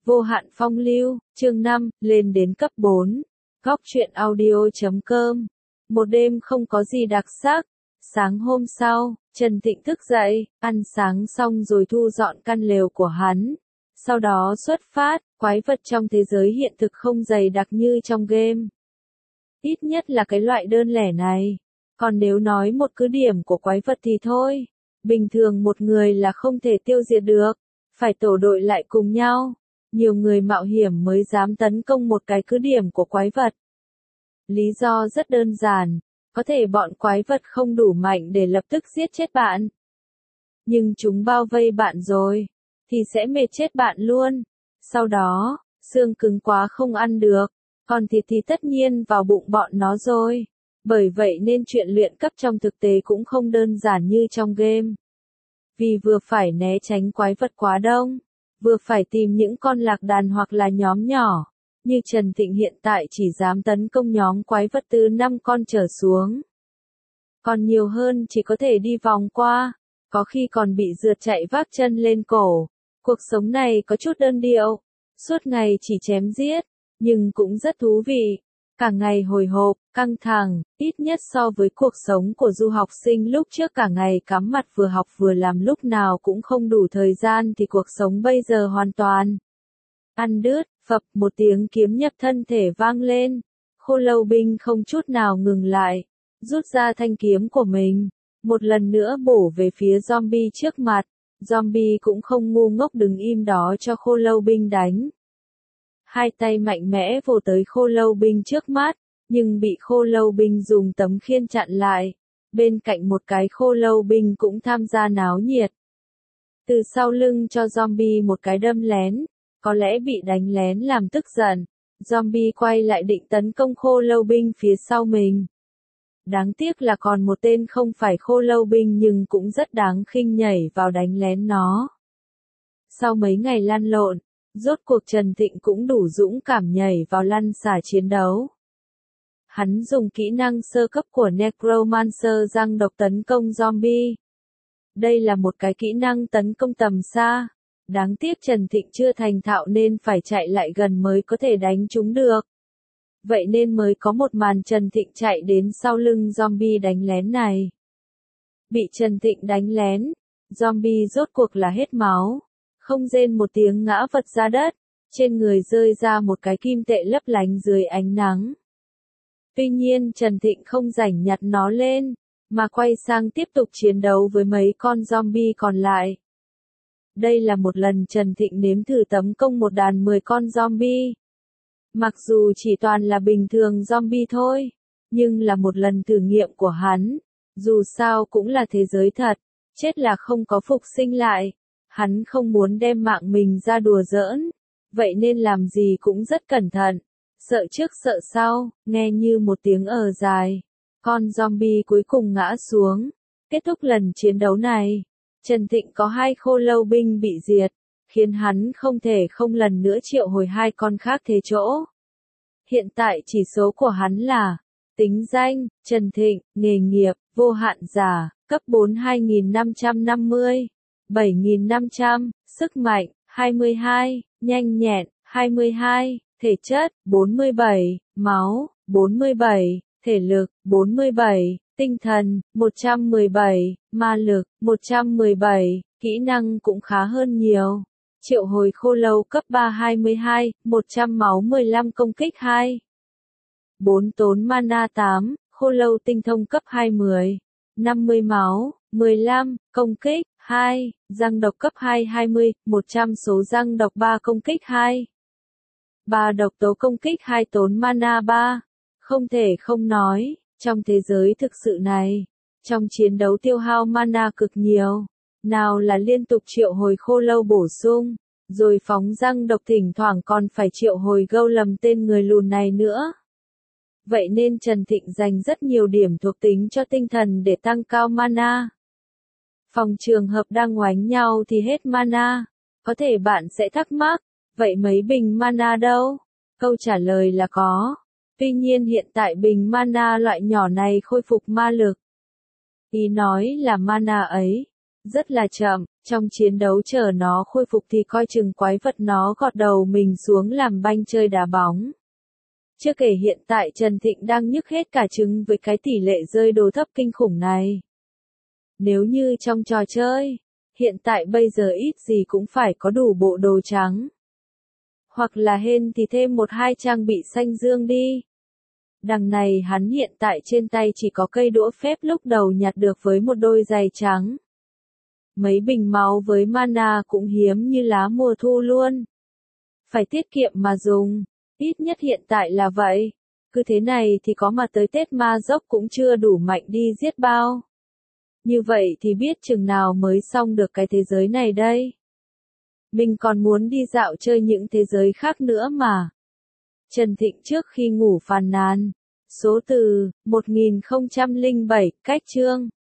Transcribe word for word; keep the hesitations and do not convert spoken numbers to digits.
Vô hạn phong lưu, chương năm, lên đến cấp bốn. Góc truyện audio chấm com. Một đêm không có gì đặc sắc. Sáng hôm sau, Trần Thịnh thức dậy, ăn sáng xong rồi thu dọn căn lều của hắn. Sau đó xuất phát, quái vật trong thế giới hiện thực không dày đặc như trong game. Ít nhất là cái loại đơn lẻ này. Còn nếu nói một cứ điểm của quái vật thì thôi. Bình thường một người là không thể tiêu diệt được. Phải tổ đội lại cùng nhau. Nhiều người mạo hiểm mới dám tấn công một cái cứ điểm của quái vật. Lý do rất đơn giản, có thể bọn quái vật không đủ mạnh để lập tức giết chết bạn. Nhưng chúng bao vây bạn rồi, thì sẽ mệt chết bạn luôn. Sau đó, xương cứng quá không ăn được, còn thịt thì tất nhiên vào bụng bọn nó rồi. Bởi vậy nên chuyện luyện cấp trong thực tế cũng không đơn giản như trong game. Vì vừa phải né tránh quái vật quá đông, vừa phải tìm những con lạc đàn hoặc là nhóm nhỏ, như Trần Thịnh hiện tại chỉ dám tấn công nhóm quái vật từ năm con trở xuống. Còn nhiều hơn chỉ có thể đi vòng qua, có khi còn bị rượt chạy vác chân lên cổ. Cuộc sống này có chút đơn điệu, suốt ngày chỉ chém giết, nhưng cũng rất thú vị. Cả ngày hồi hộp, căng thẳng, ít nhất so với cuộc sống của du học sinh lúc trước cả ngày cắm mặt vừa học vừa làm lúc nào cũng không đủ thời gian thì cuộc sống bây giờ hoàn toàn ăn đứt. Phập một tiếng kiếm nhập thân thể vang lên, Khô Lâu binh không chút nào ngừng lại, rút ra thanh kiếm của mình, một lần nữa bổ về phía zombie trước mặt. Zombie cũng không ngu ngốc đứng im đó cho Khô Lâu binh đánh. Hai tay mạnh mẽ vồ tới Khô Lâu binh trước mắt, nhưng bị Khô Lâu binh dùng tấm khiên chặn lại. Bên cạnh một cái Khô Lâu binh cũng tham gia náo nhiệt. Từ sau lưng cho zombie một cái đâm lén, có lẽ bị đánh lén làm tức giận. Zombie quay lại định tấn công Khô Lâu binh phía sau mình. Đáng tiếc là còn một tên không phải Khô Lâu binh nhưng cũng rất đáng khinh nhảy vào đánh lén nó. Sau mấy ngày lăn lộn, rốt cuộc Trần Thịnh cũng đủ dũng cảm nhảy vào lăn xả chiến đấu. Hắn dùng kỹ năng sơ cấp của Necromancer răng độc tấn công zombie. Đây là một cái kỹ năng tấn công tầm xa. Đáng tiếc Trần Thịnh chưa thành thạo nên phải chạy lại gần mới có thể đánh chúng được. Vậy nên mới có một màn Trần Thịnh chạy đến sau lưng zombie đánh lén này. Bị Trần Thịnh đánh lén, zombie rốt cuộc là hết máu. Không rên một tiếng ngã vật ra đất, trên người rơi ra một cái kim tệ lấp lánh dưới ánh nắng. Tuy nhiên Trần Thịnh không rảnh nhặt nó lên, mà quay sang tiếp tục chiến đấu với mấy con zombie còn lại. Đây là một lần Trần Thịnh nếm thử tấn công một đàn mười con zombie. Mặc dù chỉ toàn là bình thường zombie thôi, nhưng là một lần thử nghiệm của hắn. Dù sao cũng là thế giới thật, chết là không có phục sinh lại. Hắn không muốn đem mạng mình ra đùa giỡn, vậy nên làm gì cũng rất cẩn thận. Sợ trước sợ sau, nghe như một tiếng ờ dài. Con zombie cuối cùng ngã xuống. Kết thúc lần chiến đấu này, Trần Thịnh có hai Khô Lâu binh bị diệt, khiến hắn không thể không lần nữa triệu hồi hai con khác thế chỗ. Hiện tại chỉ số của hắn là tính danh, Trần Thịnh, nghề nghiệp, vô hạn giả, cấp bốn hai nghìn năm trăm năm mươi, bảy nghìn năm trăm, sức mạnh, hai mươi hai, nhanh nhẹn, hai mươi hai, thể chất, bốn mươi bảy, máu, bốn mươi bảy, thể lực, bốn mươi bảy, tinh thần, một trăm mười bảy, ma lực, một trăm mười bảy, kỹ năng cũng khá hơn nhiều. Triệu hồi Khô Lâu cấp ba hai mươi hai, một trăm máu mười lăm công kích hai. bốn tốn mana tám, Khô Lâu tinh thông cấp hai mươi, năm mươi máu, mười lăm, công kích, hai, răng độc cấp hai hai mươi, một trăm số răng độc ba công kích hai. ba độc tố công kích hai tốn mana ba. Không thể không nói, trong thế giới thực sự này, trong chiến đấu tiêu hao mana cực nhiều. Nào là liên tục triệu hồi Khô Lâu bổ sung, rồi phóng răng độc thỉnh thoảng còn phải triệu hồi gâu lầm tên người lùn này nữa. Vậy nên Trần Thịnh dành rất nhiều điểm thuộc tính cho tinh thần để tăng cao mana. Phòng trường hợp đang oánh nhau thì hết mana. Có thể bạn sẽ thắc mắc, vậy mấy bình mana đâu? Câu trả lời là có. Tuy nhiên hiện tại bình mana loại nhỏ này khôi phục ma lực. Ý nói là mana ấy, rất là chậm, trong chiến đấu chờ nó khôi phục thì coi chừng quái vật nó gọt đầu mình xuống làm banh chơi đá bóng. Chưa kể hiện tại Trần Thịnh đang nhức hết cả trứng với cái tỷ lệ rơi đồ thấp kinh khủng này. Nếu như trong trò chơi, hiện tại bây giờ ít gì cũng phải có đủ bộ đồ trắng. Hoặc là hên thì thêm một hai trang bị xanh dương đi. Đằng này hắn hiện tại trên tay chỉ có cây đũa phép lúc đầu nhặt được với một đôi giày trắng. Mấy bình máu với mana cũng hiếm như lá mùa thu luôn. Phải tiết kiệm mà dùng, ít nhất hiện tại là vậy. Cứ thế này thì có mà tới Tết ma dốc cũng chưa đủ mạnh đi giết bao. Như vậy thì biết chừng nào mới xong được cái thế giới này đây. Mình còn muốn đi dạo chơi những thế giới khác nữa mà. Trần Thịnh trước khi ngủ phàn nàn. Số từ một nghìn không trăm lẻ bảy, cách chương.